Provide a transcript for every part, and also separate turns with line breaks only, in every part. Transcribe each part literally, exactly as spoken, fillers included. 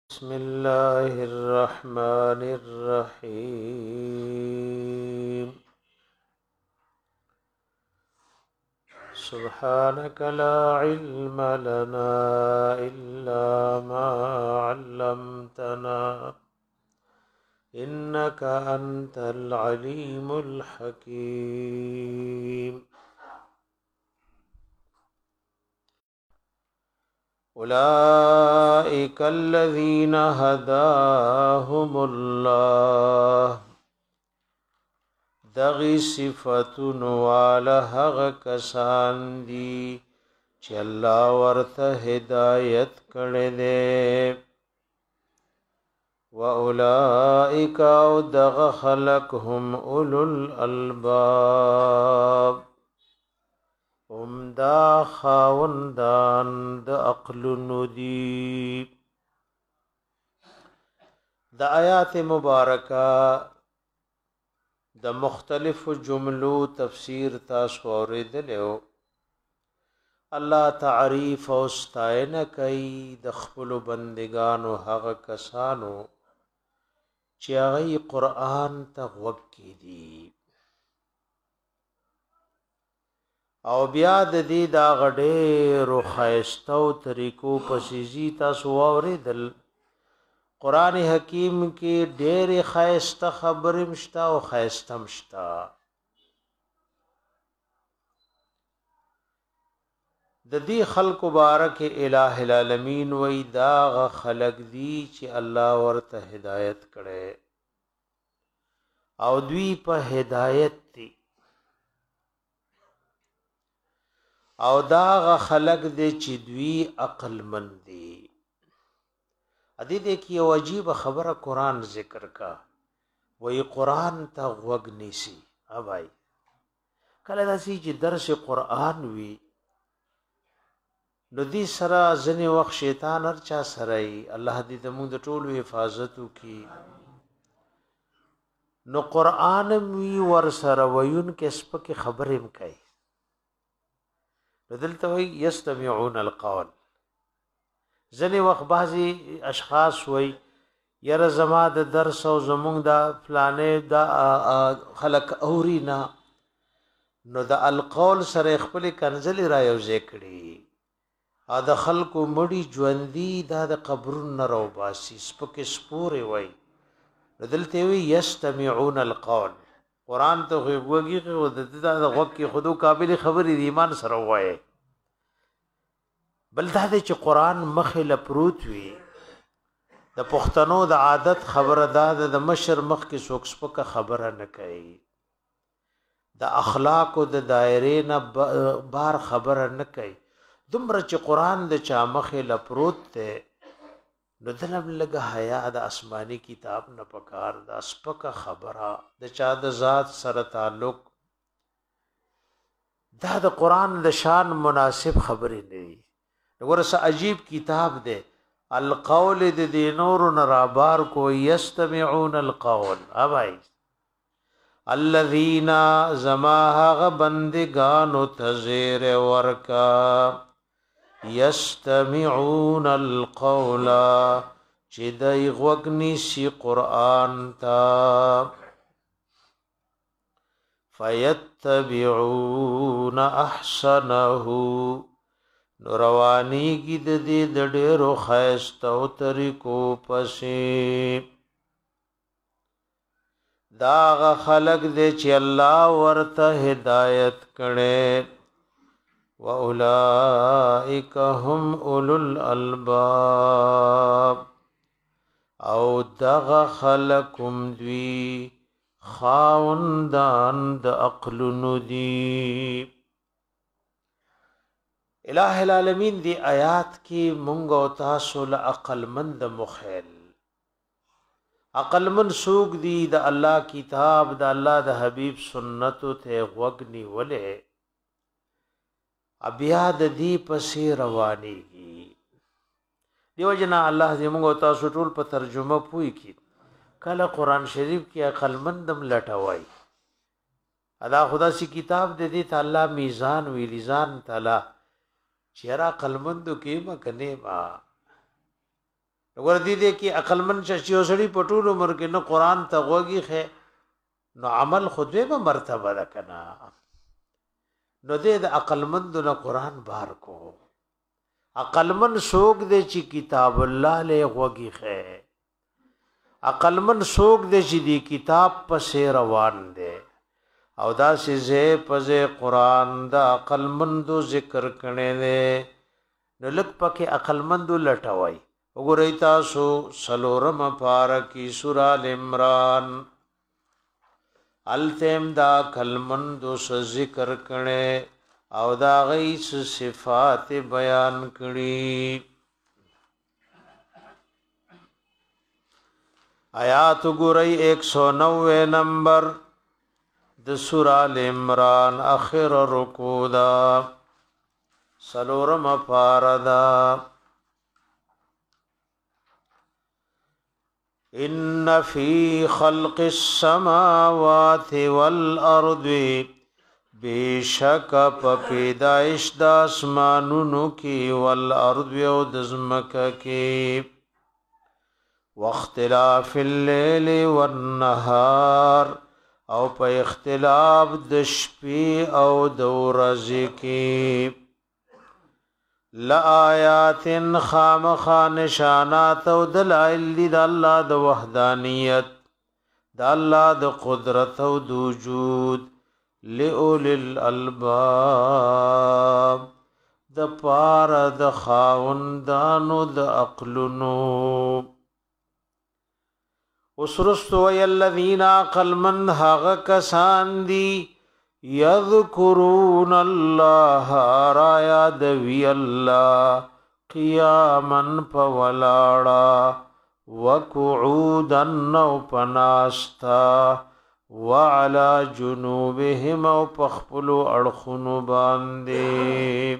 بسم الله الرحمن الرحيم سبحانك لا علم لنا إلا ما علمتنا إنك أنت العليم الحكيم أولئك الذين هداهم الله دغی صفتون والا حق کسان دی چې الله ورته هدایت کړي دي واولئک او دغ خلق هم اولو الالباب هم دا خاوندان د عقل ندی د آیات مبارکه د مختلف جملو تفسیر تاسو اوریدلو الله تعریف او ستاینه کوي د خپل بندگانو هغه کسانو چې هغه قرآن ته غوږ کړي او بیا د دې دا غډېرو خایستو طریقو پسیزي تاسو اوریدل قرآن حکیم کې ډېر خایسته خبرې مشتا او خایسته مشتا د دې خلق مبارک الٰه العالمین وې دا خلق دی چې الله ورته هدایت کړي او دوی په هدایت دي او دا خلق دی چې دوی عقل مند دي ادي دې کې یو عجیب خبره قرآن ذکر کا وې قرآن ته غوږ نیسی اوبای کله داسي چې درس قرآن وی نو دې سره ځنې وخت شیطان هر چا سره ای الله دې زموږ د ټولو حفاظت وکي نو قرآن وی ور سره وین کې سپک خبرې مکای بدلته وی یستمعون القول ځنې وخت بعضی اشخاص وای یره زما د درس او زمونږ د فلانه د خلق اورینا نو د القول سره خپل کنزل را یو ذکرې ا د خلق مړی ژوندۍ د قبرونو رو باسي سپک سپورې وای بدلته وی یستمعون القول قرآن ته وګږي او د د غوږ کې خودو قابل خبرې د ایمان سره وای بل دا چې قرآن مخه لپروت وي د پښتنو د عادت خبره ده د مشر مخ کې څوک سپکه خبره نه کوي د اخلاق او د دایره نه بار خبره نه کوي دومره چې قرآن د چا مخه لپروت ته نو دلم لګه حیا د آسمانی کتاب نه پکار د سپکه خبره د چا د ذات سره تعلق دا د قرآن د شان مناسب خبرې نه دي ورسه عجیب کتاب ده القول د دینور نرابار کو یستمعون القول اوای الذين زماها بندگان تزیر ورکا یستمعون القول چې دای غوګنی سی قران تا فیتبعون احسنه نوروانی کی د دې د ډېرو خیسته او طریقو پسې دا خلق دې چې الله ورته هدایت کړي واولائک هم اولو الالباب او دغه خلقم دوی خاوندان د عقل ندی الٰه العالمین دی آیات کی مونږ او تاسو له عقل مند مخیل عقل مند سوق دی د الله کتاب د الله د حبیب سنت ته غوګنی ولې بیا د دې پسې روانيږي دیو جنا الله دې موږ تاسو ټول په ترجمه پوي کی کله قران شریف کې عقل مندم لټوي ادا خدا سي کتاب دې دې تعالی میزان وی لسان تعالی چیرې عقل مندو کې ما کنه ما ور دي دي کې عقل من شي وسړي پټول عمر کې نو قران ته غوږی خې نو عمل خود به مرتبه ده کنا نو دې د عقل مند نو قران بار کو عقل من سوق دې چې کتاب الله له غوږی خې عقل من سوق دې چې دې کتاب پسې روان دي او دا سه پزه قران دا عقل مندو ذکر کړي نه نو لک پکې عقل مندو لټوي وګورئ تاسو سلورم پارکی سورہ ال عمران التم دا عقل مندو ذکر کړي او دا غي صفات بیان کړي آیات وګورئ ایک سو نوے نمبر د سورہ ال عمران اخر رکوع دا سلورم پاردا ان فی خلق السماوات والارض بیشک په پیدائش د اسمانونو کې والارض او د زمکه کې واختلاف الليل والنهار او په اختلاف د شپې او د ورځې کې لآیات خامخا نشانات او دلائل د الله د وحدانیت د الله د قدرت او د وجود لئول الالباب د پار د خاوندانو د عقلونو وسرستو وی الذین عقل من حق کسان دی یذکرون اللہ رایا دوی اللہ قیاما پولاڑا وقعودا نو پناستا وعلا جنوبهم او پخپلو اڑخنو باندے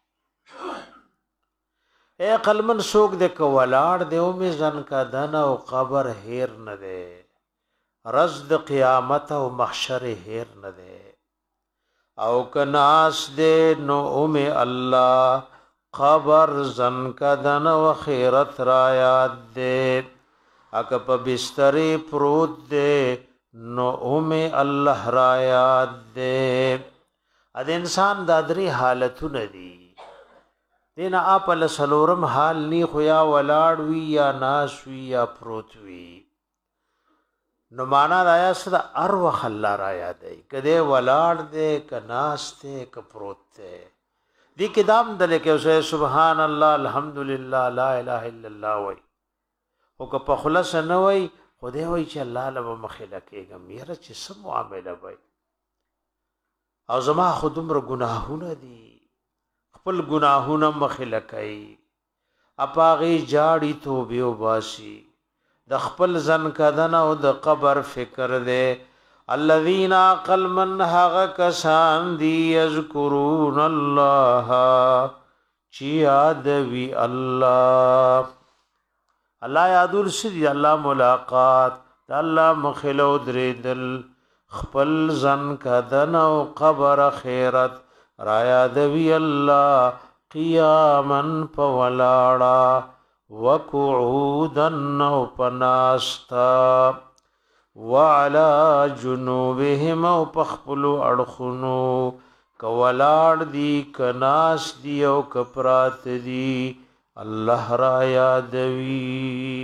اے قلمن سوک دے کولاڑ دے او میں زن کا دن او قبر ہیر نہ دے رزد قیامت او محشر ہیر نہ دے او کناس دے نو ام اللہ قبر زن کا دن و خیرت رایات دے اکا پا بستری پروت دے نو ام اللہ رایات دے اد انسان دادری حالتو ندی دینا اپل سلورم حال نی خویا ولاړ وی یا ناس وی یا پروت وی نو معنا رایا صدا ار وخ الله را یادای کده ولاړ دے ک ناس ته ک پروت ته دی کدام دل کې اوسه سبحان الله الحمدلله لا اله الا الله وای او ک په خلاص نه وای خدای وای چې الله له مخله کېګم یره چې سم معاملې وای او زما خودم ر گناهونه دي خپل گناهونه مخله کوي اپاغي جاړي توبه وباسي د خپل زن کدن او د قبر فکر دے الذين عقل من حق کسان دی یذکرون الله چی یاد وی الله الله یادول سری الله ملاقات الله مخلو دریدل خپل زن کدن او قبر خیرت را یاد وی الله قیاما پولاڑا وقعودا او پناستا وعلى جنوبهم او پخپلو اڑخنو کولاړ دی کناس دی او کپرات دی الله را یادوی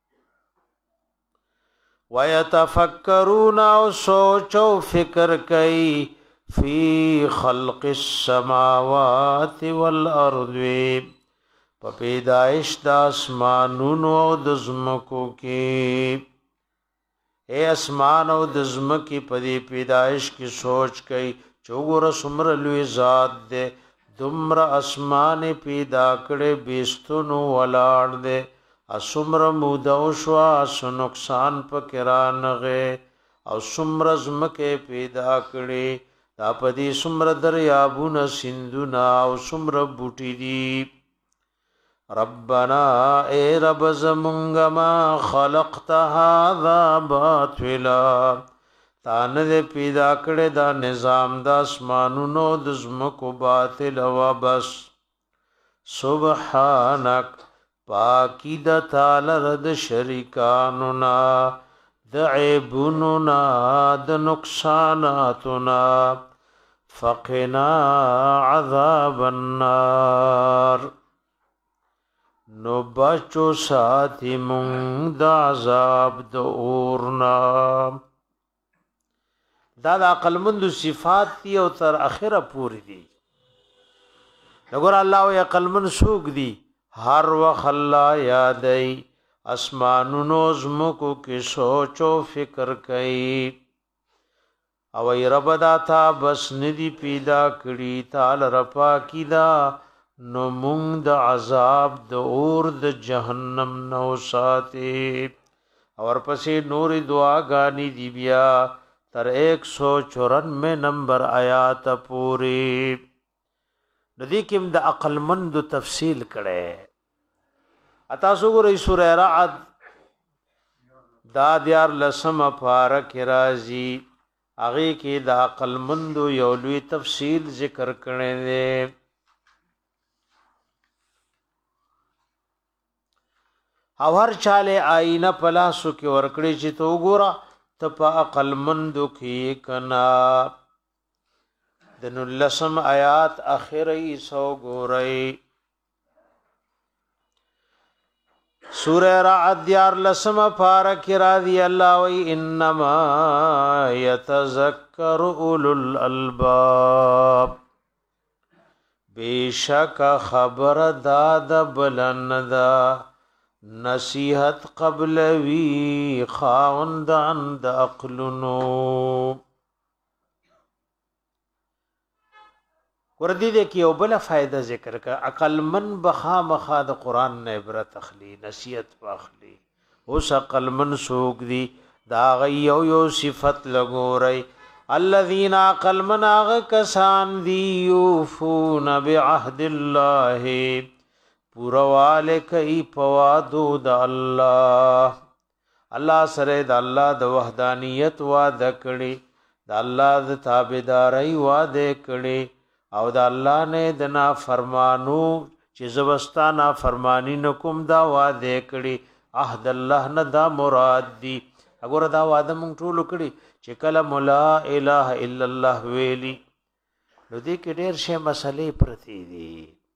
ويتفکرون او سوچ او فکر کئی فی خلق السماوات والارض په پیدائش د اسمانونو او د زمکو کې اے اسمان او د زمکی په دې پیدائش کې سوچ کئ چوغور سمر لوی ذات دے دمر اسمان پیدا کړي بیستونو ولاړ دے اسمر مودو شو اس نقصان په کرانغه او سمر زمکه پیدا کړي دا په دې سمر دریابونه سندونه او سمر بوټي دي ربنا اے رب زمونگا ما خلقت هذا باطلا تان دے پیدا کړه دا نظام دا اسمانونو د زمکو باطل و بس سبحانك پاکی د تعالی رد شریکانونا د عیبوننا د نقصاناتنا فقنا عذاب النار نو بچو ساتی مونږ د عذاب د اورنا دا د عقلمند صفات دی او تر اخره پوری دی وګور الله او عقلمند سوق دی هر وخت الله یادای اسمانونو زمکو کې سوچ او فکر کوي او ای رب داتا بس ندی پیدا کړي تعالی رپا کیدا نو مونږ د عذاب د اور د جهنم نو ساتي اور پسې نور دعا غانی دی بیا تر ایک سو چورانوے نمبر آیات پوری ندی کم د عقل مند تفصیل کړي اتا سوګورې سورہ رعد دا دیار لسم پارک رازی اغه کې د عقل مند یو لوی تفصیل ذکر کړي دي او هر چاله آینه پلاسو کې ورکړي چې تو ګورا ته په عقل مند کې کنا د نلسم آیات اخري سو ګورئ سورہ رعد دیار لسم پارک راضی اللہ وی انما یتذکر اولو الالباب بیشک خبر داد بلن دا نصیحت قبل وی خاوندان دا اقلنو وردی دې کې یو بل فائدہ ذکر کا عقل من بخا مخا د قران نه عبرت اخلي نصیحت واخلي اوس عقل من سوق دی دا غيو یو صفت لګوري الذين عقل من اغ کسان دی یوفون بعهد الله پورواله کوي پوادو د الله الله سره د الله د وحدانیت وعده کړي د الله د تابعداري وعده کړي او دا الله نه د نا فرمانو چې زبستانا فرمانی نکوم دا وعده کړي عهد الله نه دا مراد دی وګوره دا وعده مونږ ټول کړي چې کله لا اله الا الله ویلی نو دې کې ډېر شی مسلې پرتی دي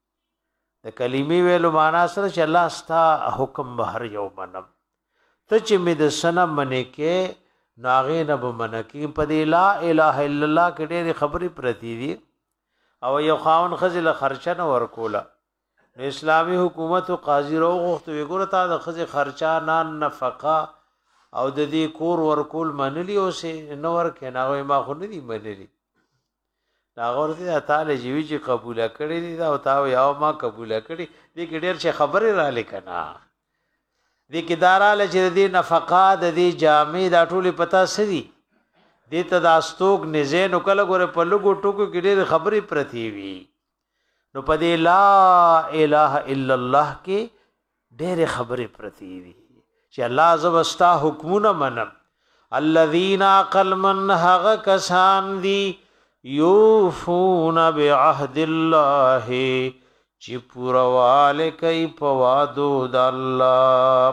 د کلمې ویلو معنا سره چې الله ستا حکم بهر یو منم ته چې مې د سنم منې کې ناغې نه به منه کې په دې لا اله الا الله کې ډېرې خبرې پرتی دي او یو خاون خزل خرچه نه ورکولا نو اسلامی حکومت او قاضی رو غوښته وګوره تا د خزل خرچه نان نفقه او د دې کور ورکول منلی او سه نو ورکه نه وای ما خو نه دی منلی دا ورته تعالی جیوی چې قبول کړی دی دا او تا یو ما قبول کړی دې کې ډېر څه خبرې را لیکنا دې کې داراله چې دې نفقه د دې جامع دا ټولې پتا سدي دې ته داستوک نزه نو کله ګوره په لګو ټکو کې ډېر خبرې پرتی وي نو په دې لا اله الا الله کې ډېر خبرې پرتی وي چې الله زبستا حکمونه منم الذين عقل من هغه کسان دي یوفون بعهد الله چې پورواله کوي په وعدو د الله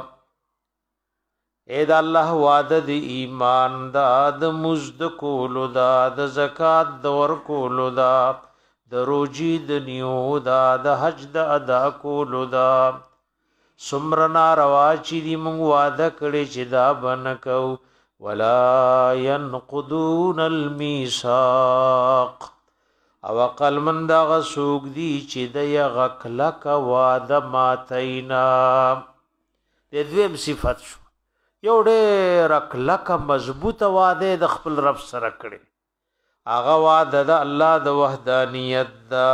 اے دا الله وعده د ایمان دا د مزد کولو دا د زکات د ور کولو دا د روجی د نیو دا د حج د ادا کولو دا سمرنا روا چې دی مونږ وعده کړی چې دا بنکو ولا ينقضون الميثاق او عقل من دا غسوک دی چې د یغکلک وعده ماتینا د دویم صفت شو یو ډېر کلک مضبوطه وعده د خپل رب سره کړي هغه وعده د الله د وحدانیت دا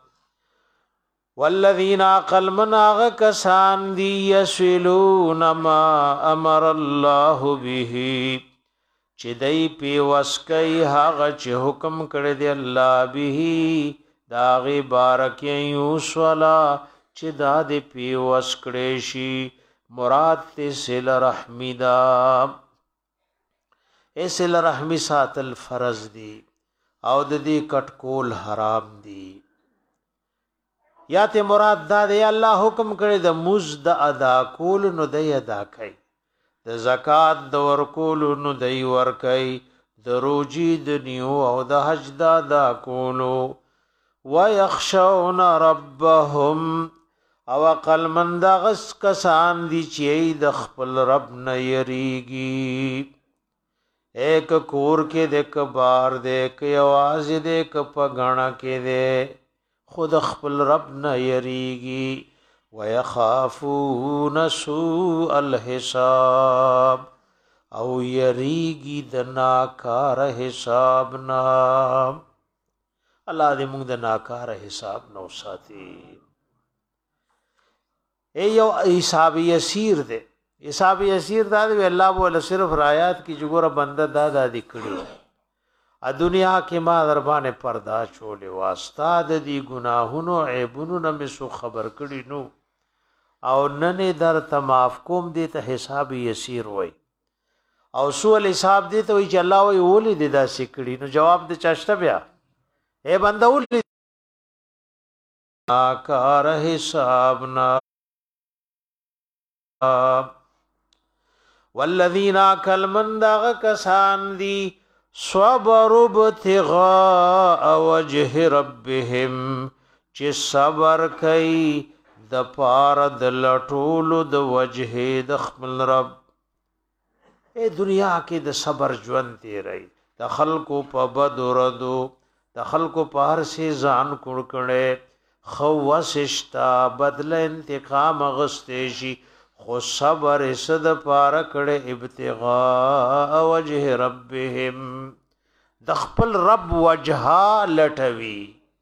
والذین عقل من هغه کسان دي یسلون ما امر الله به چې دای په وسکای هغه چې حکم کړی دی الله به دا غي بارک یوسلا چې دا دې په وسکړې شي مراد ته سل رحمی دا ایسل رحمی ساتل فرض دی او د دې کټکول حرام دی یا ته مراد دا دی الله حکم کړی د مز د ادا کول نو دی ادا کوي د زکات د ورکول نو دی ور کوي د روجي د نیو او د حج د ادا کولو ويخشون ربهم او عقل مند غس کسان دي چې د خپل رب نه یریږي ایک کور کې د کبار د کې आवाज د کپ غاڼه کې د خود خپل رب نه یریږي ويخافون سوء الحساب او یریږي د ناکار حساب نه الله دې موږ د ناکار حساب نو ساتي ای یو حساب یسیر دے حساب یسیر دا دی الله بوله صرف رایات کی جګوره بنده دا دا دی کړي ا دنیا کې ما دربانه پردا چولې واسطه د دې ګناهونو عیبونو نه مسو خبر کړي نو او نن در تماف کوم دې ته حساب یسیر وای او سوال حساب دې ته وی چې الله وی ولې دې دا سکړي نو جواب دې چاشته بیا اے بنده ولې کار حساب نا والذین کلمن دغ کسان دی صبروا ابتغاء وجه ربهم چې صبر کوي د پار د لټولو د وجه د خپل رب اے دنیا کې د صبر ژوند دی رہی د خلکو په بد ردو د خلکو په هر شي ځان کړ کړي خو وسشتا بدل انتقام غستې شي خو صبر صد پار کړه ابتغاء وجه ربهم د خپل رب وجها لټوي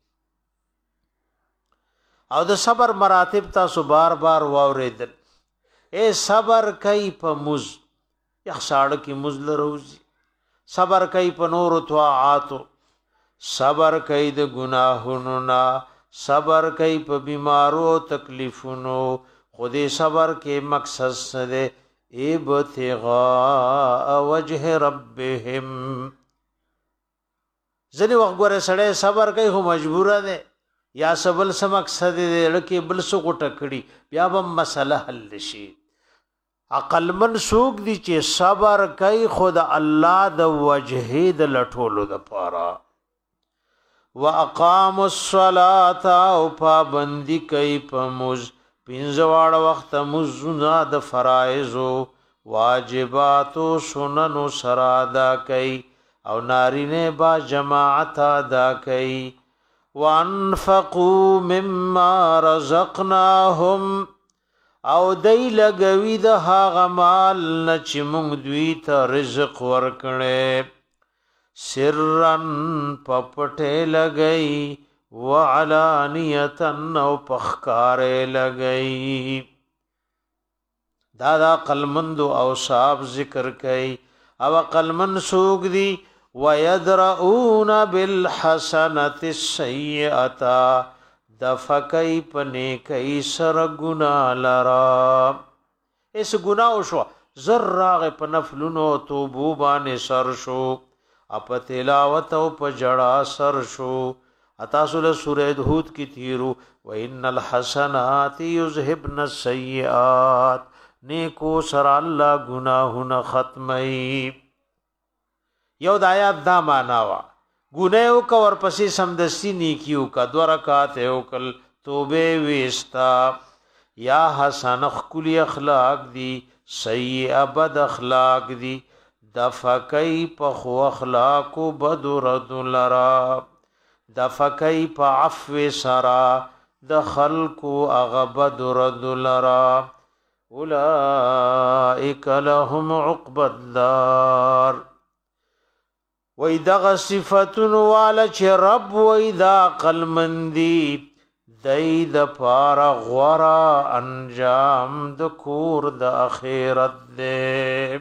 او د صبر مراتب تاسو بار بار واوریدل اے صبر کوي په مز یخساړ کی مزل روزي صبر کوي په نور طاعات صبر کوي د ګناهونو نا صبر کوي په بیمارو تکلیفونو خودی صبر کې مقصد سره ابتغاء وجه ربهم ځنی وخت ګوره سړی صبر کوي خو مجبور دی یا سبل سم مقصد دی لکه بل سو ټکړي بیا به مسله حل شي عقل من سوق دي چې صبر کوي خود الله د وجه د لټولو د پاره واقاموا الصلاه او پابندي کوي په موز پینځواړه وخت مزنا د فرایض واجبات او سنن سره ادا کوي او نارینه با جماعت ادا کوي وانفقوا مما رزقناهم او دای لګوي د هغه مال نه چې موږ دوی ته رزق ورکړې سرن پپټه لګي وعلانیتا او پخکارے لگئی دادا قلمند او صاحب ذکر کئی او قلمن سوگ دی ویدرؤون بالحسنت السیئتا دفقی پنیکی سر گناہ لرا اس گناہ شو زر راغ پنفلنو توبوبان سر شو اپ تلاوت او پجڑا سر شو اتاسل سورہ ہود کی تیرو وَإِنَّ الْحَسَنَاتِ يُذْهِبْنَ السَّيِّئَاتِ نیکو سر اللہ گناہن ختمی یو د آیات دا معناوا ګناو کا ورپسې سمدستی نیکیو کا دو رکعات او کل توبه وستا یا حسن خلی اخلاق دی سیئ بد اخلاق دی دفقی په خو اخلاق بد رد لرا دفقی په عفو سرا د خلقو اغبد رد لرا اولئک لهم عقبى الدار وَإِذَا صِفَةٌ والا چې رب وَإِذَا قَلْمَنْدِي دَيْدَ پار غورا انجام د کور د اخرت دې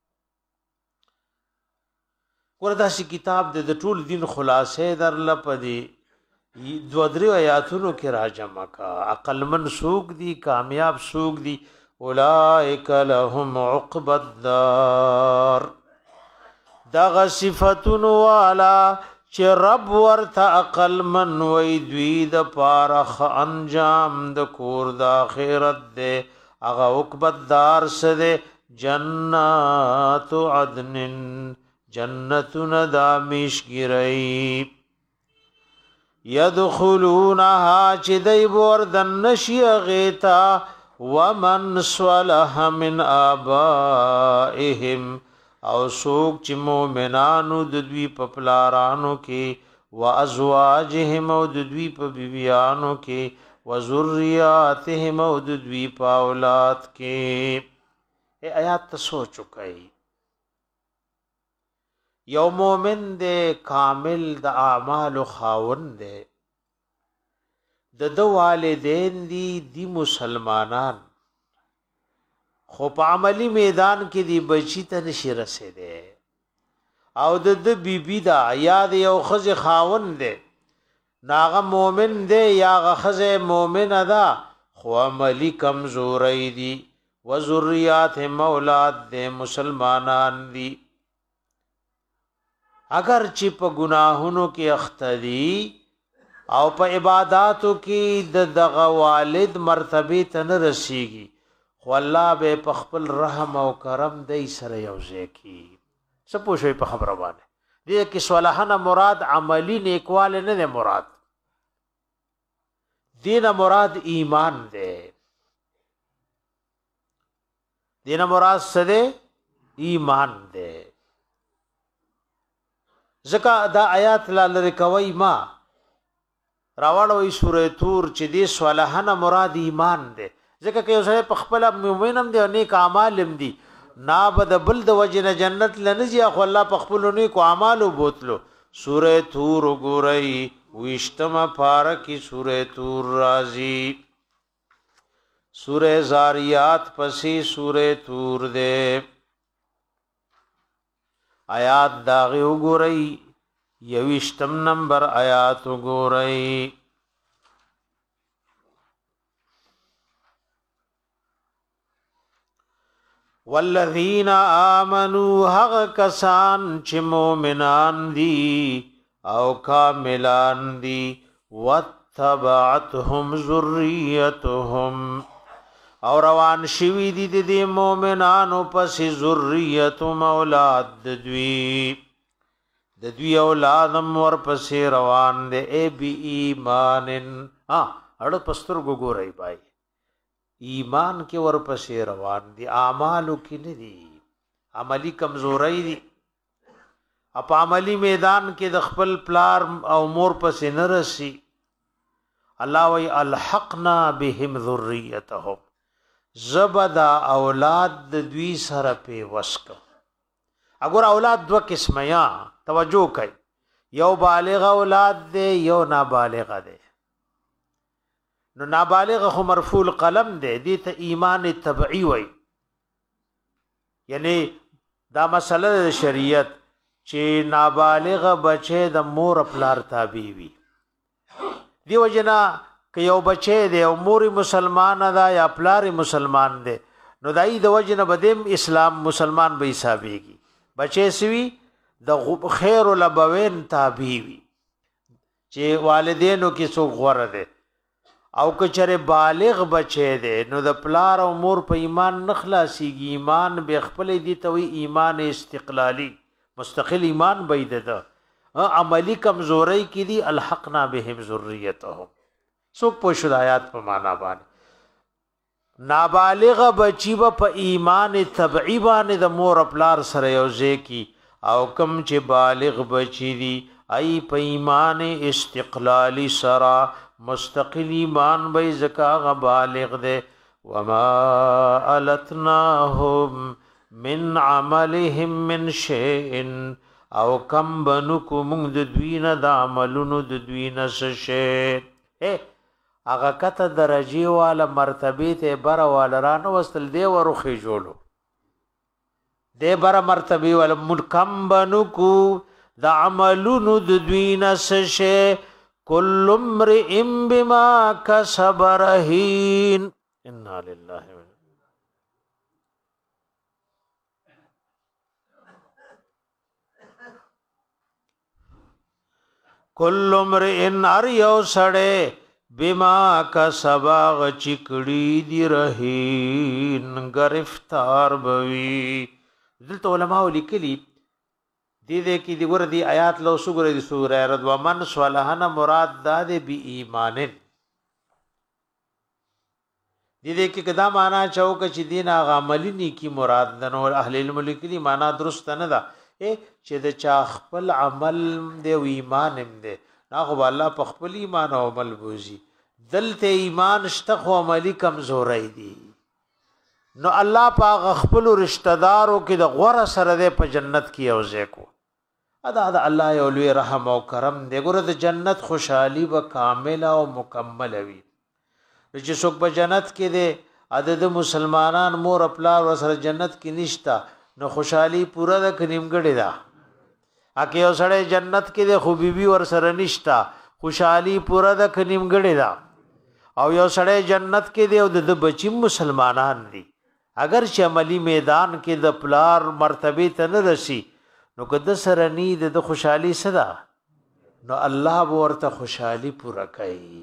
وردا شي کتاب د ټول دین خلاصې در لپدي دو درې آیاتونو کې راجمع کا عقل من سوق دي کامیاب سوق دي اولئک لهم عقبى الدار دغه صفاتون والا چې رب ورته عقل من وی دوی د پارخ انجام د کور د آخرت دے اغا عقبت دار سده جنات عدن جنتون دامیش گرئی یدخلونها چی دی بوردن نشی غیتا ومن صلح من آبائهم او سوک چې مومنانو د دوی په پلارانو کې و ازواجهم او د دوی په بیبیانو کې و ذریاتهم او د دوی په اولاد کې ای آیات ته سوچ وکئ یو مومن دے کامل د اعمال خاوند دے د دو والدین دی دی مسلمانان خو په عملی میدان کې دی بچی ته نشي رسیدي او د د بیبی دا یاد یو خز خاون دی ناغه مومن دی یا غخز مومن ادا خو عملی کمزوری دی و ذریات مولاد دی مسلمانان دی اگر چې په گناهونو کې اختدی او په عبادتو کې د دغه والد مرتبه ته نه رسیږي خو الله به په خپل رحم او کرم دای سره یوځای کی څه پوښي په خبره باندې دې کې صالحانه مراد عملی نیکواله نه ده مراد دینه مراد ایمان ده دینه مراد سده ایمان ده زکا دا آیات لالر کوي ما راوړوي سورې تور چې دې صالحانه مراد ایمان ده ځکه که یو سره په خپل مومنم دی او نیک اعمال هم دي نا بد بل د وجنه جنت لنځي خو الله په خپل نیک اعمال بوتلو سورې تور ګورئ وشتمه پارکی سورې تور رازی سورې زاریات پسې سورې تور دے آیات داغه وګورئ یوشتم نمبر آیات وګورئ والذین آمنوا حق کسان چې مومنان دي او کاملان دي واتبعتهم ذریتهم او روان شوی دي د مومنانو پس ذریتهم اولاد د دوی د دوی اولادم ور پس روان دي ای بی ایمانن ها اړه پستر ګورای بای ایمان کې ورپسې روان دي اعمالو کې نه دي عملی کمزوري دي اپ عملی میدان کې د خپل پلار او مور پسې نه رسی الله وی الحقنا بهم ذریتهم زبدا اولاد د دوی سره په وسک اگر اولاد دو قسمه یا توجه کوي یو بالغ اولاد دی یو نابالغ دی نو نابالغ خو مرفوع القلم دی دي ته ایمان تبعی وای یعنی دا مسله شریعت چې نابالغ بچی د مور پلار تابع وي دی وجنا که یو بچی دی او مور مسلمان ده یا پلار مسلمان دی نو دای د وجنه بدیم اسلام مسلمان به حسابيږي بچی سوي د خیر الابوین تابع وي چې والدینو کې څوک غوړه ده او کچره بالغ بچی دی نو د پلار او مور په ایمان نخلاصيږي ایمان به خپل دي ته وی ایمان استقلالی مستقل ایمان بيد ده عملی کمزوري کې دي الحقنا بهم ذریتهم سو پوښد آیات په معنا باندې نابالغ بچی په ایمان تبعی باندې د مور پلار سره یوځای کی او کم چې بالغ بچی دي ای په ایمان استقلالی سرا مستقل ایمان بی زکا غبالغ دے وما علتناهم من عملهم من شیئن او کم بنکو مونگ ددوین دا عملونو ددوین سشیئن اے اگا کتا درجی والا مرتبی تے برا والا رانو وستل دے ورخی جولو دے برا مرتبی والا من کم بنکو دا عملونو ددوین سشیئن کل امرئ بما کسب رهین انا للہ کل امرئ ار یو سړی بما کسبا چکړی دی رهین گرفتار بوي. دلته علماء لیکلي دې دې کې دی ور دی آیات لو سګره دی سوره رد ومن صالحنا مراد د بی ایمانن. دې دې کې کدا معنا چوک چې دین هغه عملی نیکی مراد د نور اهل علم لیکلي معنا درست نه ده چې د چا خپل عمل دی او ایمان هم دی نه خو الله په خپل ایمان او عمل بوزي. دلته ایمان شته خو عملی کمزوري دي نو الله پاک خپل رشتہ دارو کې د غوړه سره د په جنت کې اوځي کو. ادا ادا الله یو لوی رحم او کرم دی. ګوره د جنت خوشحالي به کامل او مکمل وي. چې څوک په جنت کې دی عدد مسلمانان مور خپل ور سره جنت کې نشتا نو خوشحالي پورا د کنيمګړې ده. اکه یو سړی جنت کې دی خو بیبي ور سره نشتا خوشحالي پورا د کنيمګړې ده. او یو سړی جنت کې دی او د بچی مسلمانان دي اگر چې عملی میدان کې د پلار مرتبه ته نه رسی نو کده سره نی د خوشحالي صدا نو الله ورته خوشحالي پورا کوي.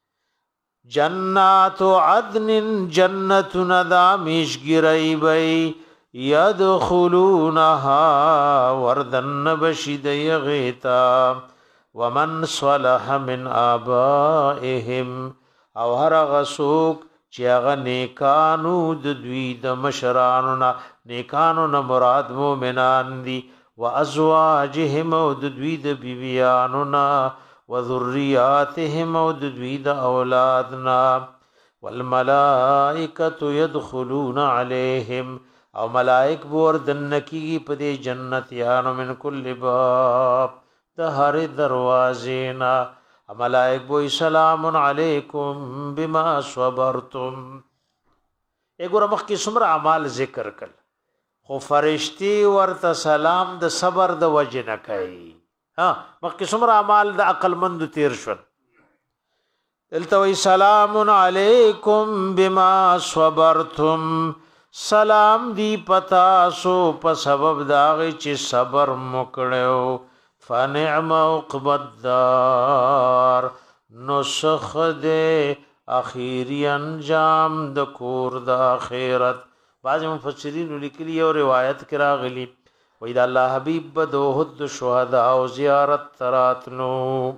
جنات عدن جنت ندامیش گرئی بی یدخلونها وردن بشید یغیتا ومن صلح من آبائهم او هر غسوک چی اغا نیکانو د دوی د مشرانونا نیکانونا مراد مومنان دی و ازواجهم او د دوی د بیویانونا و ذریاتهم او د دوی د اولادنا والملائکۃ يدخلون علیہم او ملائک بور دنکی په دې جنت یانو من کل باب د هر دروازینا ملائک بو سلام علیکم بما صبرتم. اګور مخ کې څومره اعمال ذکر کړ خو فرشتي ورته سلام د صبر د وجه نه کوي. ها مخ کې څومره اعمال د عقل مند تیر شول دلته وی سلام علیکم بما صبرتم. سلام دی پتا سو په سبب داغه چې صبر مکړو فنعم عقب الدار نسخ دے اخیری انجام د کور د اخرت. بعض مفسرین لیکلی او روایت کرا غلی و اذا الله حبیب بدوحد شهدا او زیارت تراتنو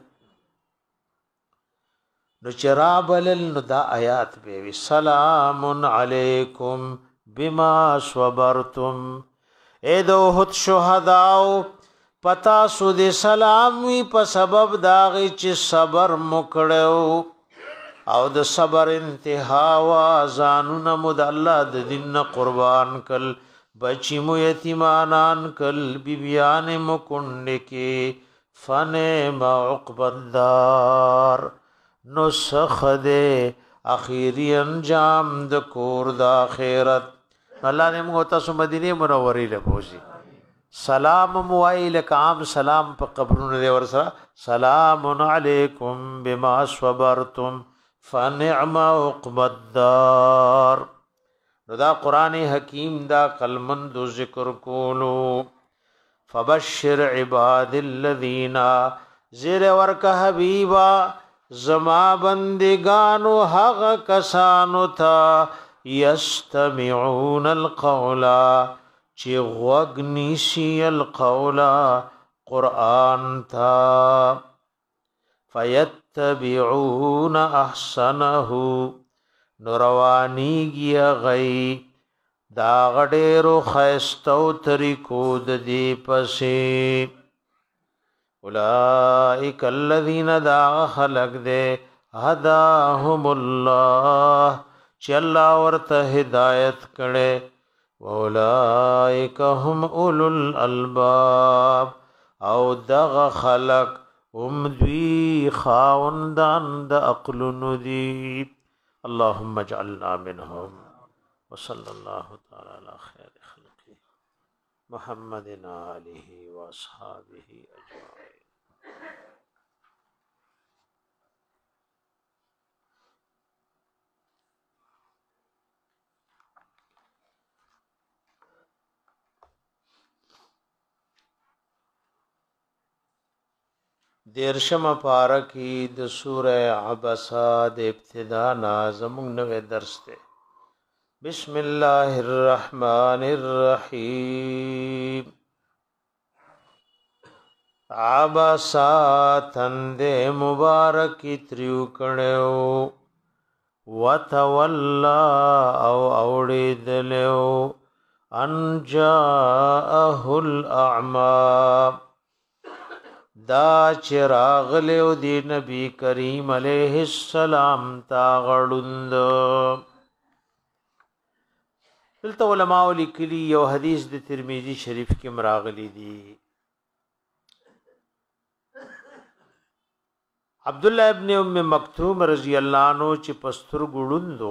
نو چرابل نو دا آیات به سلام علیکم بما صبرتم. اے دوحد شهداو پتا سو دې سلام وی په سبب داغي چې صبر مکړو او د صبر انتها وا ځانونه مد الله د دین قربان کل بچی مو یتیمانان کل بیبیان مو کند کې فن ما عقب الدار نو سخد اخیری انجام د کور د اخرت. الله دې موږ تاسو مدینه منورې له بوزي. سلام موایل کام سلام په قبرونو دی ورسره سلام علیکم بما صبرتم فنعم عقب الدار. نو دا قران حکیم دا کلمند ذکر کولو فبشر عباد الذین زیر ورک حبیبا زما بندگانو حق کسانو تا یستمعون القولا چی غوگنی سی القولا قرآن تا فیتبعون احسنه نروانی گیا غی دا غډیرو خیستو طریقو د دی پسی. اولئک الذین دا خلق دے هداهم الله چی اللہ ورته ہدایت کڑے اولئک هم اولو الالباب او دغ خلق هم دوی خاوندان د عقل ندی. اللهم اجعلنا منهم وصلى الله تعالى على خير خلقه محمد آله واصحابه اجمعين. دیرشم پارکی د سوره عبسا د ابتدا نازمون نوې درس ته بسم الله الرحمن الرحیم عبسا تند مبارکی تریو کړو وتولى او اوړېدلو ان جاءه الاعمى دا چراغ له دی نبی کریم علیہ السلام تا غړوند دلته علماء لیکلي یو حدیث د ترمذی شریف کې مراغلی دی عبد الله ابن ام مکتوم رضی الله عنه چې پستر ګړوندو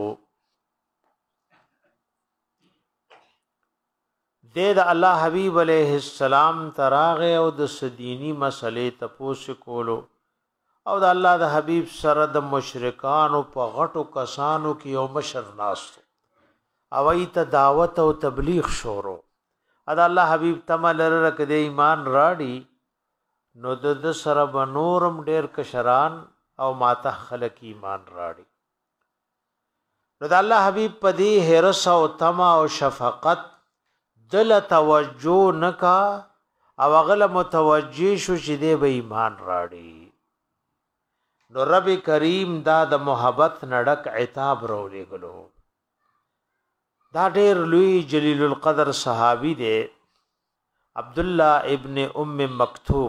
د الله حبیب علیہ السلام تراغه او د سدینی مسلې تپوس کولو او د الله د حبیب سره د مشرکانو په غټو کسانو کې یو مشر ناستو او ایت دعوت او تبلیغ شورو ا د الله حبیب تمل رک د ایمان راړي نو د سره بنورم ډیر کشران او ماته خلق ایمان راړي نو د الله حبیب پدی هرس او تما او شفقت دل توجه نکا او غل متوجه شو چې دی به ایمان راړي نو رب کریم دا د محبت نډک عتاب رولې غلو دا ډېر لوی جلیل القدر صحابي دی عبد الله ابن ام مکتوم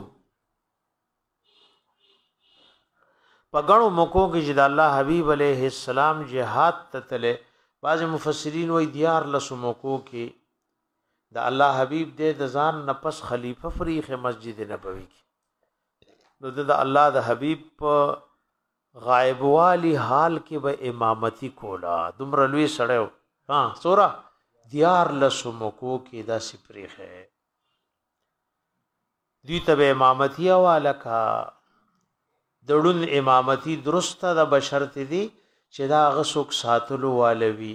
پګړو مکو کې چې د الله حبیب علیہ السلام جهاد تتله بعض مفسرین وایي دیار لسمکو کې د الله حبیب دې د ځان نفس خلیفہ فریخ مسجد نبوي کې نو د الله د حبیب په غائب والی حال کې به امامتی کولا دومره لوی سړیو ها سورہ دیار لسمکو کې دا سپریخه دوی ته امامتی حواله کا دړون امامتی درسته د بشرت دي چې دا غسوک ساتلو والوي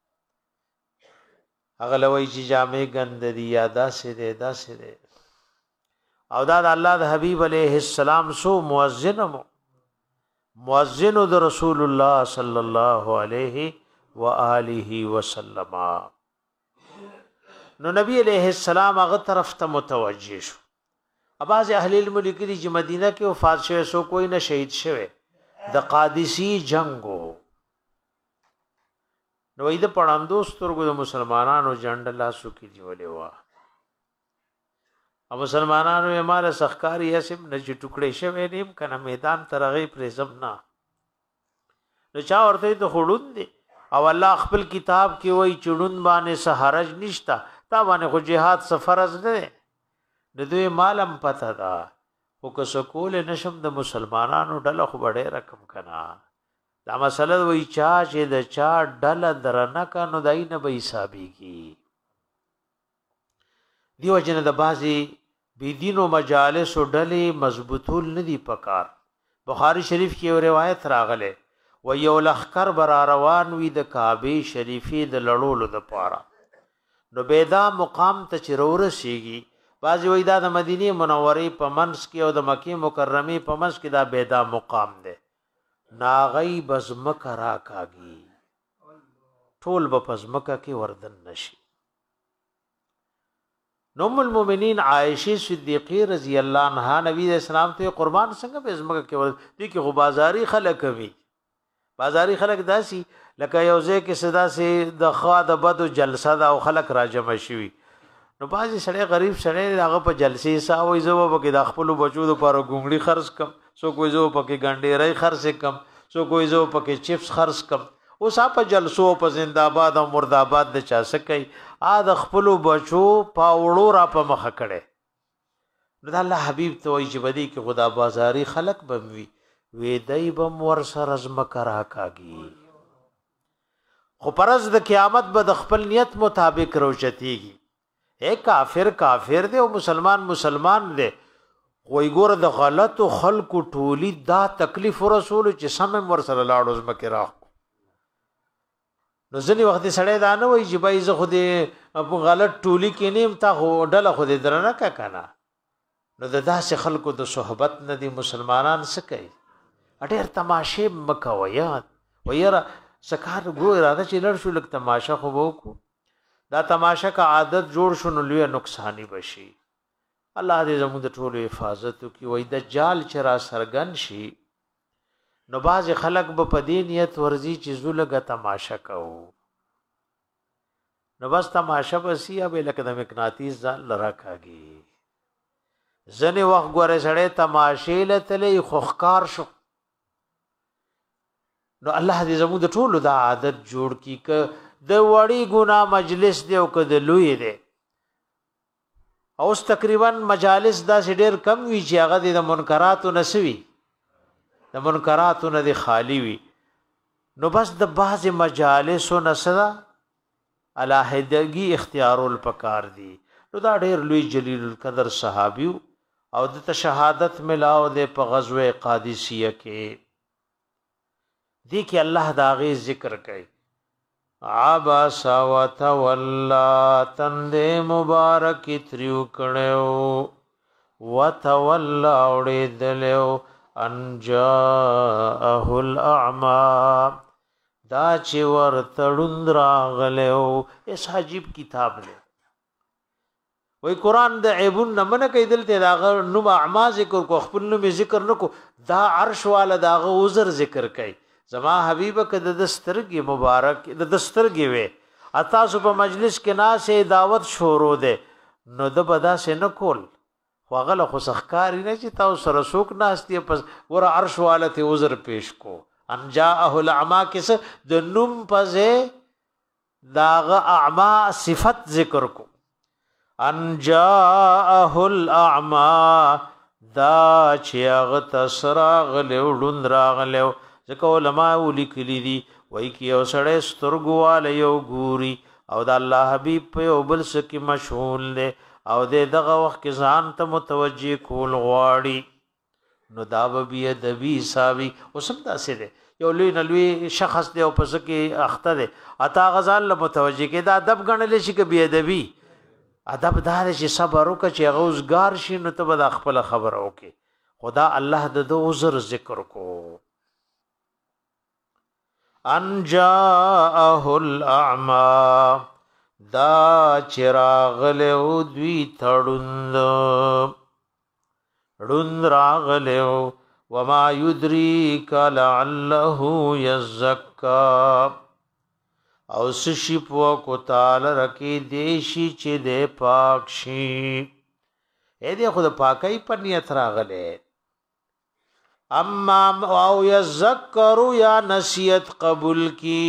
اغلوی چې جامع گند دی یادا سه دی دا سه دی او دا د الله د حبیب علیہ السلام سو مؤذن مؤذن د رسول الله صلی الله علیه و آله وسلم نو نبی علیہ السلام هغه طرف ته متوجه شو اباظ اهل علم لیکلي چې مدینه کې وفات شوه سو کوئی نه شهید شوه د قادسی جنگو نو اې د پړاندو سترګو د مسلمانانو جنډ لاسو کې جوړې وا او مسلمانانو یې مال سخکاری اسم نه چې ټوکړې شوه نیم کنه میدان ترغه پرزم نه نو چا ورته ته خړون دي او الله خپل کتاب کې وای چړون باندې سحرج نشتا تا باندې خو jihad سفرز نه د دوی مالم پته دا او که سکول نشم د مسلمانانو ډله خو ډېر رقم کنا دا مسله وی چا چې د چا ډله درنه کنو دای نه به حسابي کی دیو جن د بازي بی دینو مجالس او ډلې مضبوطول ندي پکار بخاری شریف کې یو روایت راغله و یو لخر بر روان وی د کعبه شریفي د لړولو د پاره نو بیدا مقام ته چرور سیږي بازي وی دا د مدینه منورې په منس کې او د مکه مکرمه په منس کې دا بیدا مقام ده ناغی بزمکه را کاږي ټول به پزمکه کې وردن نشي ام المؤمنین عائشه صدیقه رضی الله عنها نبی اسلام ته قربان څنګه بزمکه کې ور دي کې غو بازاري خلک وي بازاري خلک داسي لکه یو ځای کې صدا سي د خوا د بدو جلسه دا او خلک راجم شي نو بازي سړی غریب سړی هغه په جلسې ساوي زو به د خپل بچو لپاره ګونګړي خرج کم سو کوئی زو پکې ګنډېرای خرج کم سو کوئی زو پکې چپس خرج کم اوس په جلسو په زنده‌باد او مرده‌باد د چا سکي ا د خپل بچو پاوړو را په مخ کړي نو الله حبيب ته وایي چې بدی کې خدا بازاري خلق بموي وې دای بم ور سره زم کرا کاږي خو پرز د قیامت به د خپل نیت مطابق روشتيږي اے کافر کافر دی او مسلمان مسلمان دی وای ګور د غلط خلق ټولی دا تکلیف رسول چې سم ور سره لاړو زم کرا نو ځنی وخت سړی دا نه وای چې بای زه خو دې غلط ټولی کې نیم تا هو ډله خو دې درنه کا کنه نو د داسې خلکو د صحبت نه دي مسلمانان څه کوي اډیر تماشې مکوي ويره سکار ګو اراده چې لړ شو لک تماشا خو وکړو دا تماشا کا عادت جوړ شو نو لوی نقصانی بشي الله دې زموږ د ټولو حفاظت کوي وای دجال چې را سرګن شي نو باز خلک به په دې نیت ورزي چې زولګه تماشا کوو نو بس تماشا بسی به لکه د مقناطیس ځان لرا کاږي ځنه وخت ګوره سړی تماشې لته خوخکار شو نو الله دې زموږ د ټولو د عادت جوړ کی ک د وړي ګنا مجلس دی او ک د لوی دی اوس تقریبا مجالس دا ډېر کم وی چې هغه د منکراتو نسوي د منکراتو نه دی خالی وي نو بس د بعض مجالسو نسدا علاهدگی اختیارول پکار دی نو دا ډېر لوی جلیل القدر صحابیو او د شهادت ملاو د په غزوه قادسیه کې دی کې الله دا غي ذکر کوي عبس وتولى تند مبارک تریو کړو وتولى اورې دلو ان جاءه الاعمى دا چې ور تړوند راغلو اس عجیب کتاب دی وای قران د عیبون نه من کې دلته دا نو اعما ذکر کو خپل نو ذکر نکو دا عرش والا دا عذر ذکر کوي زما حبیب ک د دسترګي مبارک د دسترګي وې اتاسو په مجلس کې ناسه دعوت شروع ده نو د بدا سه نه کول واغله خو سخکاری نه چې تاسو سره سوک ناشتي پس ور عرش والته عذر پیش کو ان جاءه الاعما کس د نوم پزه داغه اعما صفت ذکر کو ان جاءه الاعما دا چې هغه تسراغ له وډون راغلو ځکه علماء ولیکلي دي وای کی یو سړی سترګواله یو ګوري او د الله حبیب په یو بل سکی مشغول دی او د دغه وخت کې ځان ته متوجي کول غواړي نو دا به ادبی حسابي اوسم تاسو دی یو لوی نلوی شخص دی او پس کې اخته دی اتا غزال له متوجي کې دا ادب غنل شي کې بی ادبی ادب دار چې صبر وکړي چې غوزګار شي نو ته به خپل خبر وکي خدا الله د عذر ذکر کو ان جاءه الاعمى دا چراغ له دوی تړوند ړوند راغلو وما يدريك لعله يزكى او سشی پو کو تعالی رکی دیشی چې دې پاک شي اې دې خود پاکي پر نیت راغله اما او یذکر یا نصیحت قبول کی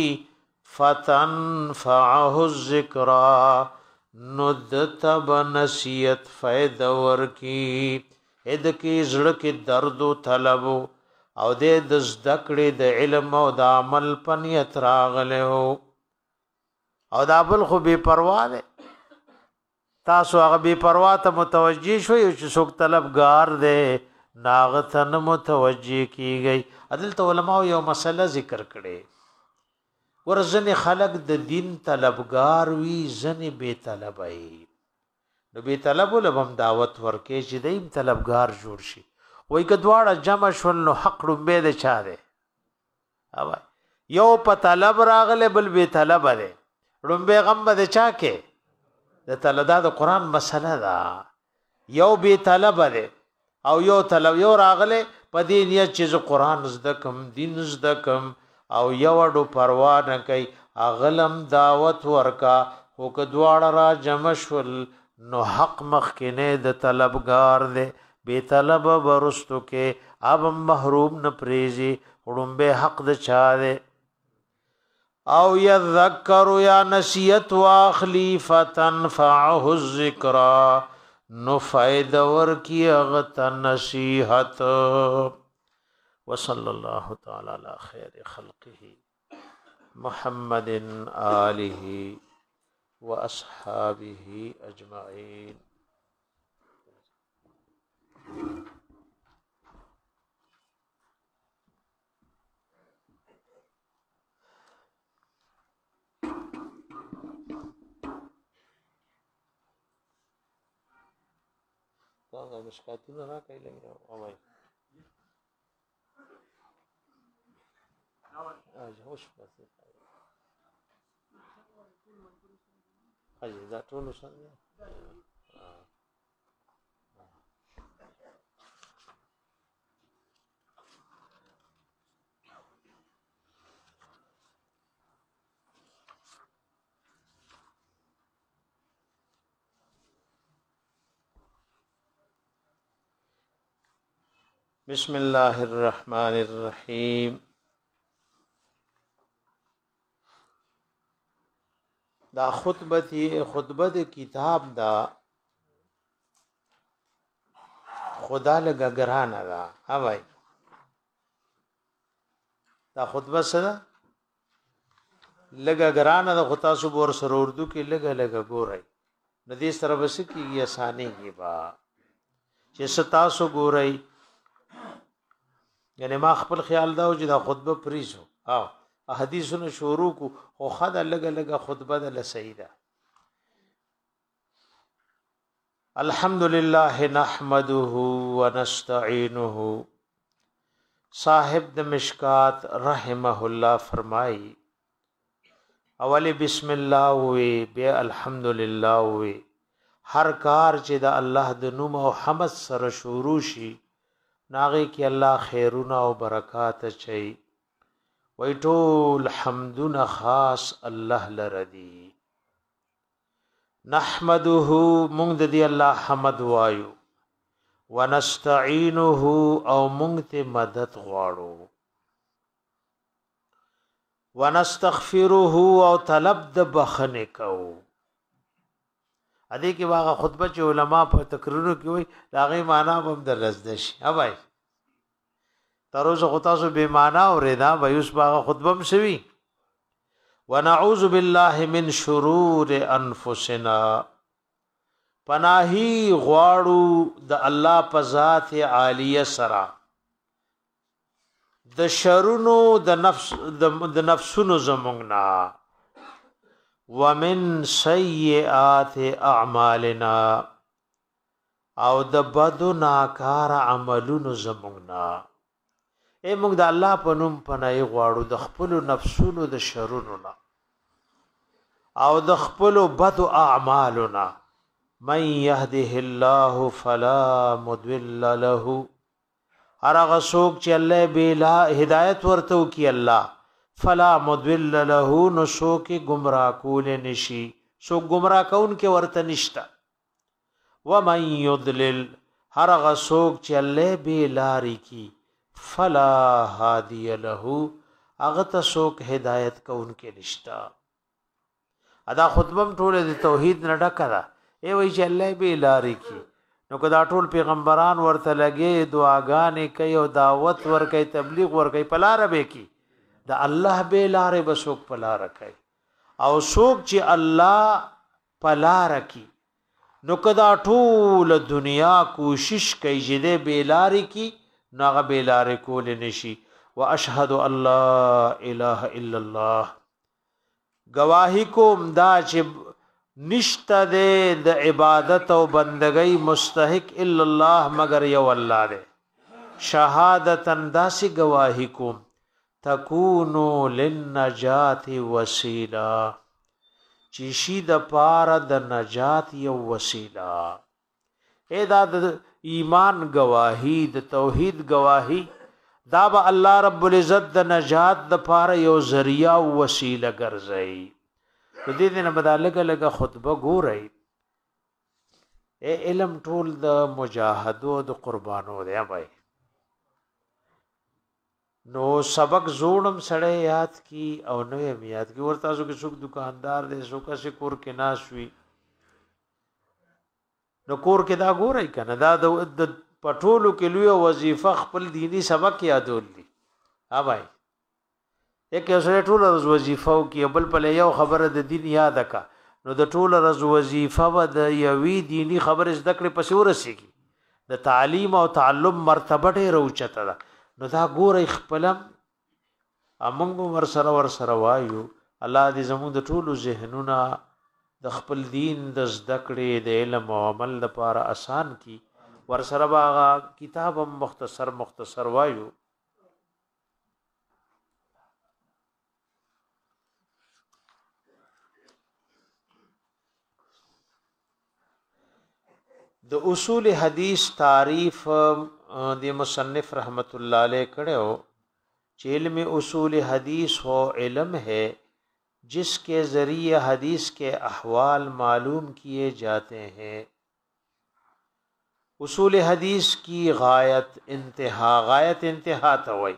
فتنفعه الذکرى ندتب نصیحت فائدہ ور کی اې د کی زړه کې درد او طلب او دې د ذکر د علم او د عمل په نیت راغله او دا بل خو بے پروا ده تاسو هغه بے پروا ته متوجي شوي چې څوک طلبگار ده ناغتن متوجي کیږي عدالت علماء یو مسله ذکر کړي ورزن خلق د دین طلبگار وی زن بے طلبای نو بے طلب لبم دعوت ورکې چې دیم طلبگار جوړ شي وای کدواړه جمع شول نو حق ربه ده چا ده او یو په طلب راغله بل بے طلب ده رم پیغام به چا کې د طلدا د قران مسله دا یو به طلب ده او یو طلب یو راغله په دې نیت چې قران زده کم دین زده کم او یو ډو پروا نه کوي اغلم دعوت ورکا هو کدواړه را جمع شول نو حق مخ کې نه د طلبگار ده به طلب ورستو کې اب محروم نه پریزي وړم به حق د چا ده او یذکر یا نصیحت واخلی فتنفعه الذکرى نو فائدہ ورکی اغت نصیحت وصلی اللہ تعالی علی خیر خلقه محمد آلہ واصحابہ اجمعین دا مشکاتونه را کوي لګي او وای اجه هوش بس اجه دا ټول سره بسم الله الرحمن الرحیم دا خطبه خطبه د کتاب دا خدا لګ ګرانه دا هاوای دا خطبه سره لګ ګرانه دا خطا سو بور سره اردو کې لګ لګ ګورای ندی سره بس کیږي اسانه کې با چې ستا سو ګورای یعنی ما خپل خیال دا چې دا خطبه پریزو او حدیثونه شروع کو خو خدا لګه لګه خطبه د لسیدا الحمدلله نحمده ونستعینه صاحب د مشکات رحمه الله فرمای اولی بسم الله وی بیا الحمدلله وی هر کار چې د الله د نوم او حمد سره شروع شي ناغه کې الله خیرونه او برکات چي وای ټول حمدنا خاص الله لردي نحمده مونږ د دې الله حمد وایو ونستعينه او مونږ ته مدد غواړو ونستغفره او طلب د بخنه کوو ادي کې واغه خطبه چې علما په تقریرونو کې وای داغه معنا هم در رزدش ها بھائی تروزه غتاسو به معنا اوریدا وایوس باغه خطبه هم شوی ونعوذ بالله من شرور انفسنا پناهی غواړو د الله په ذات عالیه سرا د شرونو د نفس د نفسونو زمونږنا ومن سیئات اعمالنا او د بدو ناکار عملونو زمونږنا اے موږ د الله په نوم پناه غواړو د خپل نفسونو د شرونو نه او د خپل بدو اعمالنا من يهده الله فلا مضل له هرغه څوک چې الله بلا هدایت ورته وکي الله فلا مضل له نو څوک گمراه کول نشي څوک گمراه کون کې ورته نشتا ومن يضلل هرغه څوک چې الله بلا ری فلا هادي له هغه ته څوک هدایت کون کې نشتا ادا خطبه ټوله د توحید نه ډکره ای وای چې الله به لاري کی نو کدا ټول پیغمبران ورته لګي دعاګانې کوي او دعوت ور کوي تبلیغ ور کوي پلار به کی دا الله به لارې بسوک پلار کوي او څوک چې الله پلار کی نو کدا ټول دنیا کوشش کوي چې دې به لاري کی ناغه به لارې کول نشي واشهد الله اله الا الله گواہی کوم دا چې نشته د عبادت او بندګۍ مستحق الا الله مگر یو الله دی شهادتن داسې گواہی کوم تکونو للنجات وسیله چې شي د پاره د نجات یو وسیله اے دا د ایمان گواہی د توحید گواہی دا به الله رب العزت د نجات د پاره یو ذریعہ او وسیله ګرځي په دې نه بدلګه لګه خطبه ګورئ اے علم ټول د مجاهدو د قربانو دی بھائی نو سبق زوړم سړی یاد کی او نو یاد کی ورته سو کې څوک دکاندار دی څوک چې کور کې ناشوي نو کور کې دا ګورئ کنه دا د پټولو کې لوی وظیفه خپل دینی سبق یادول دي ها بھائی یک سره ټول ورځ وظیفه او کې بل په یو خبره د دین یاد کا نو د ټول ورځ وظیفه و د یوې دینی خبره زده کړې پسې ورسېږي د تعلیم او تعلم مرتبه ډېر اوچته ده نو دا ګورې خپلم امنګ ور سره ور سره وایو الله دې زموږ د ټولو ذهنونه د خپل دین د زده کړې د علم او عمل لپاره آسان کی ور سره باغا کتاب مختصر مختصر وایو د اصول حدیث تعریف د مصنف رحمت الله علیه کړو چې علم اصول حدیث ہو علم ہے جس کے ذریعے حدیث کے احوال معلوم کیے جاتے ہیں اصول حدیث کی غایت انتہا غایت انتہا توئی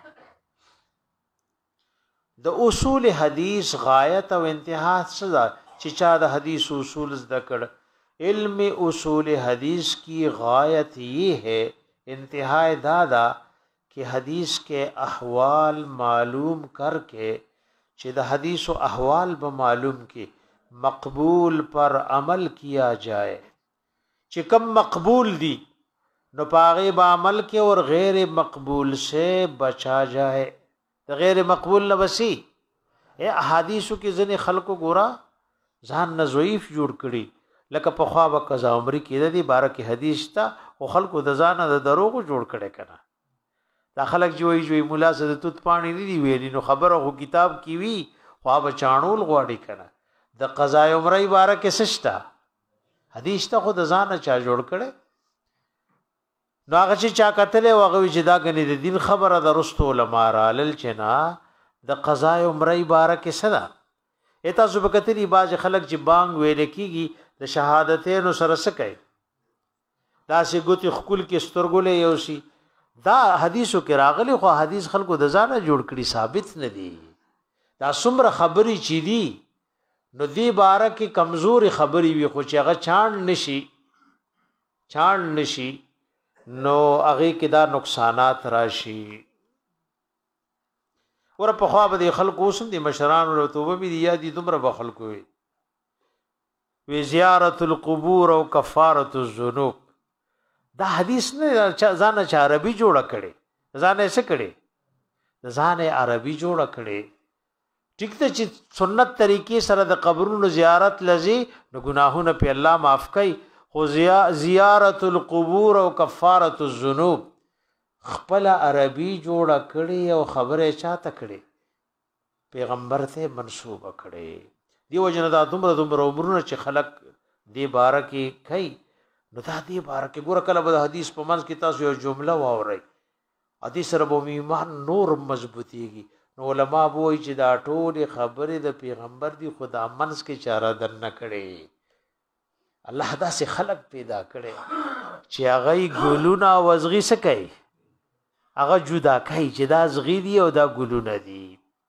د اصول حدیث غایت او انتہا سزا چې چا د حدیث اصول زده کړ علم اصول حدیث کی غایت یہ ہے انتہائی دادا کہ حدیث کے احوال معلوم کر کے چې د حدیث و احوال به معلوم کی مقبول پر عمل کیا جائے چې کم مقبول دی نو پاغي با عمل کې اور غیر مقبول سے بچا جائے د غیر مقبول نه بسی اے احادیثو کې ځنې خلکو ګورا ځان نه ضعیف جوړ کړي لکه په خوا به قضا عمر کې د دې باره کې حدیث تا او خلکو د ځانه د دروغ جوړ کړي کنه دا خلک جوړي جوړي مولا سره توت پانی نه دی ویلی نو خبره خو کتاب کی وی خوا به چانول غواړي کنه د قضا عمر باره کې سشتا حدیث ته خو د ځانه چا جوړ کړي نو هغه چې چا کتلې واغه چې دا غني د دین خبره د رستو علماء رالل چنا د قضا عمر باره کې صدا اته سبکتلی باز خلک چې بانګ ویل کیږي د شهادتینو سره سکه دا سی ګوتی خپل کې سترګولې یو شي دا حدیثو کې راغلی خو حدیث خلکو د ځانه جوړ کړي ثابت نه دي دا څومره خبري چي دي نو دی باره کې کمزوري خبري وي خو چې هغه چاند نشي چاند نشي نو هغه کې دا نقصانات راشي ور په خوا به خلکو اوسم دي مشران او توبه به دي یادي دومره به خلکو وي وی زیارت القبور او کفاره الذنوب دا حدیث نه ځان چا عربي جوړه کړي ځان یې څه کړي ځان یې عربي جوړه کړي ټیک ته چې سنت طریقې سره د قبرونو زیارت لذي نو ګناهونه په الله معاف کوي خو زیارت القبور او کفاره الذنوب خپل عربي جوړه کړي او خبره چاته کړي پیغمبر ته منسوبه کړي دیو جن دا دومره دومره عمرونه چې خلق دی باره کې کوي نو دا دی باره کې ګوره کله به حدیث په منځ کې تاسو یو جمله واورئ حدیث سره به ایمان نور مضبوطیږي نو علما وایي چې دا ټول خبرې د پیغمبر دی خدا منځ کې چاره در نه کړي الله دا سي خلق پیدا کړي چې هغه ګلونه وزغي سکي هغه جدا کوي چې دا زغی دی او دا ګلونه دي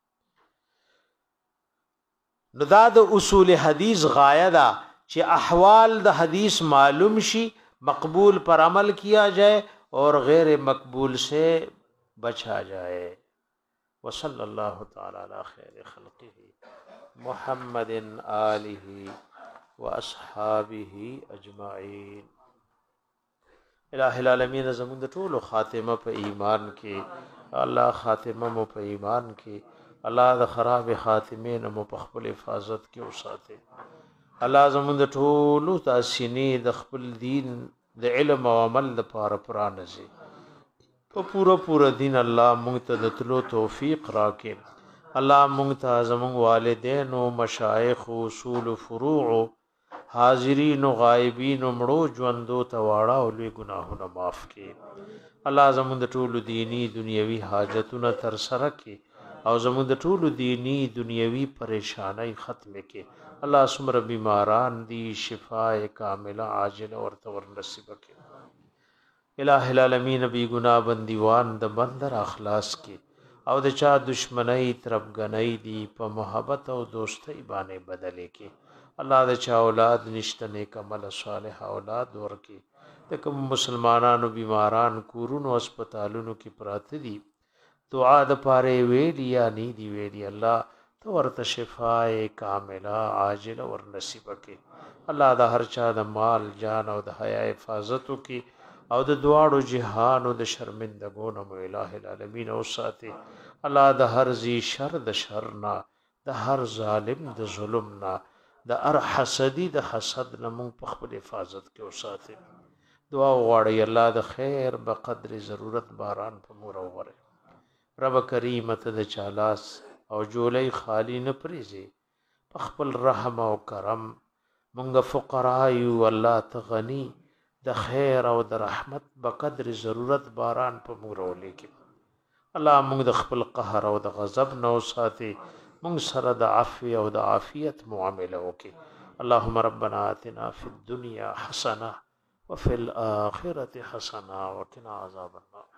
نو دا د اصول حدیث غایه دا چې احوال د حدیث معلوم شي مقبول پر عمل کیا جائے اور غیر مقبول سے بچا جائے وصلی اللہ تعالی علی خیر خلقه محمد آلہ واصحابہ اجمعین الہ العالمین زمون د ټولو خاتمه په ایمان کې الله خاتمه مو په ایمان کې الله د خراب خاتمین مو په خپل حفاظت کې اوساته الله زموږ د ټولو تاسینی د خپل دین د علم او عمل لپاره پرانځي په پورا پورا دین الله موږ ته د تلو توفیق راکړي الله موږ ته زموږ والدین او مشایخ او اصول فروع حاضرین او غایبین او مړو ژوندو ته واړه او لوی ګناهونه معاف کړي الله زموږ د ټولو دینی دنیوي حاجتونه تر سره کړي او زموږ د ټولو دینی دنیوي پریشانای ختم کړي الله سمره بیماران دی شفای کامله عاجل اور تور نصیب کړي الہ العالمین بی گناہ بندیوان د بندر اخلاص کړي او د چا دشمنی طرفګنۍ دی په محبت او دوستۍ باندې بدلې کړي الله د چا اولاد نشته نیک عمل صالح اولاد ورکړي د کوم مسلمانانو بیماران کورونو هسپتالونو کې پراته دي دعا د پاره ویلی یا نی دی ویلی الله تو ورته شفای کامله عاجل ور نصیب کړي الله د هر چا د مال جان او د حیا حفاظت وکړي او د دواړو جهان او د شرمندګو نه مو الٰه العالمین او ساتي الله د هر ذی شر د شر نه د هر ظالم د ظلم نه د هر حسدی د حسد نه مو په خپل حفاظت کې او ساتي دعا وغواړي الله د خیر به قدر ضرورت باران په مور وره رب کریم ته د چالاس او جولای خالی نه پریزي په خپل رحم او کرم مونږ فقرا یو الله ته غني د خیر او د رحمت په قدر ضرورت باران په مور ولیکي الله مونږ د خپل قهر او د غضب نو ساتي مونږ سره د عفو او د عافیت معامله وکي اللهم ربنا آتنا في الدنيا حسنه وفي الآخرة حسنة وقنا عذاب النار